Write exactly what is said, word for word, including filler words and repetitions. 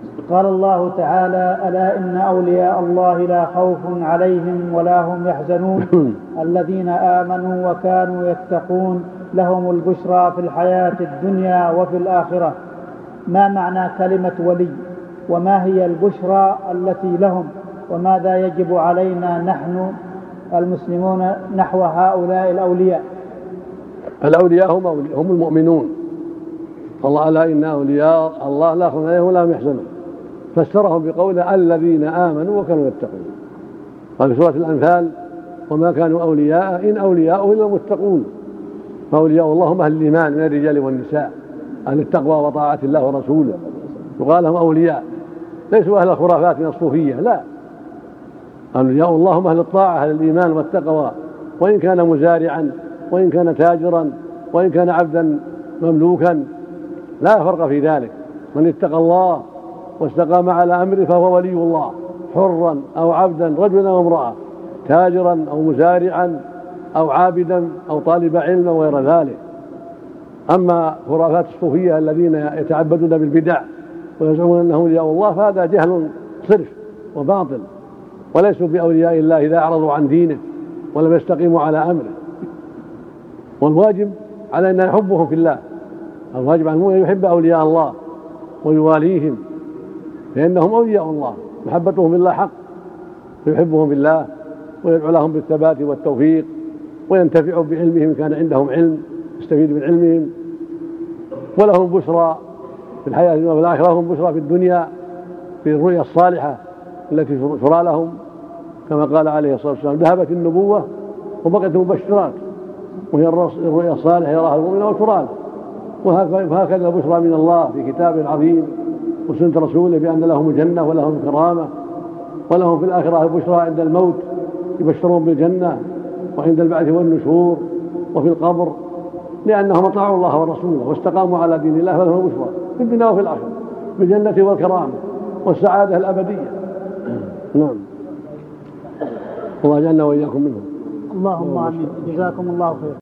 قال الله تعالى: ألا إن أولياء الله لا خوف عليهم ولا هم يحزنون الذين آمنوا وكانوا يتقون لهم البشرى في الحياة الدنيا وفي الآخرة. ما معنى كلمة ولي؟ وما هي البشرى التي لهم؟ وماذا يجب علينا نحن المسلمون نحو هؤلاء الأولياء؟ الأولياء هم, هم المؤمنون. الله: ألا إن أولياء الله لا خوف عليهم ولا هم يحزنون. فسرهم بقول الذين آمنوا وكانوا يتقون. وفي سورة الأنفال: وما كانوا أولياء إن أولياء إلا المتقون. فأولياء الله هم أهل الإيمان من الرجال والنساء، أهل التقوى وطاعة الله ورسوله، وقال لهم أولياء، ليسوا أهل الخرافات من الصوفية، لا، أولياء الله هم أهل الطاعة، أهل الإيمان والتقوى، وإن كان مزارعا، وإن كان تاجرا، وإن كان عبدا مملوكا، لا فرق في ذلك. من اتقى الله واستقام على أمره فهو ولي الله، حرا أو عبدا، رجلا أو امرأة، تاجرا أو مزارعا أو عابدا أو طالب علم وغير ذلك. أما خرافات الصوفية الذين يتعبدون بالبدع ويزعمون أنهم أولياء الله فهذا جهل صرف وباطل، وليسوا بأولياء الله إذا أعرضوا عن دينه ولم يستقيموا على أمره. والواجب علينا نحبهم في الله، الواجب على المؤمن يحب أولياء الله ويواليهم، لأنهم أولياء الله، محبتهم بالله حق، فيحبهم بالله ويدعو لهم بالثبات والتوفيق، وينتفع بعلمهم إن كان عندهم علم يستفيد من علمهم. ولهم بشرى في الحياة وفي الآخرة، لهم بشرى في الدنيا في الرؤيا الصالحة التي ترى لهم، كما قال عليه الصلاة والسلام: ذهبت النبوة وبقت المبشرات، وهي الرؤيا الصالحة يراها المؤمن وترى. وهكذا البشرى من الله في كتابه العظيم وسنة رسوله بأن لهم الجنة ولهم الكرامة، ولهم في الآخرة البشرى عند الموت، يبشرون بالجنة، وعند البعث والنشور، وفي القبر، لأنهم أطاعوا الله ورسوله واستقاموا على دين الله، فلهم بشرى في الدنيا وفي الآخرة بالجنة والكرامة والسعادة الأبدية. نعم، الله جعلنا وإياكم منهم. اللهم آمين. جزاكم الله خير.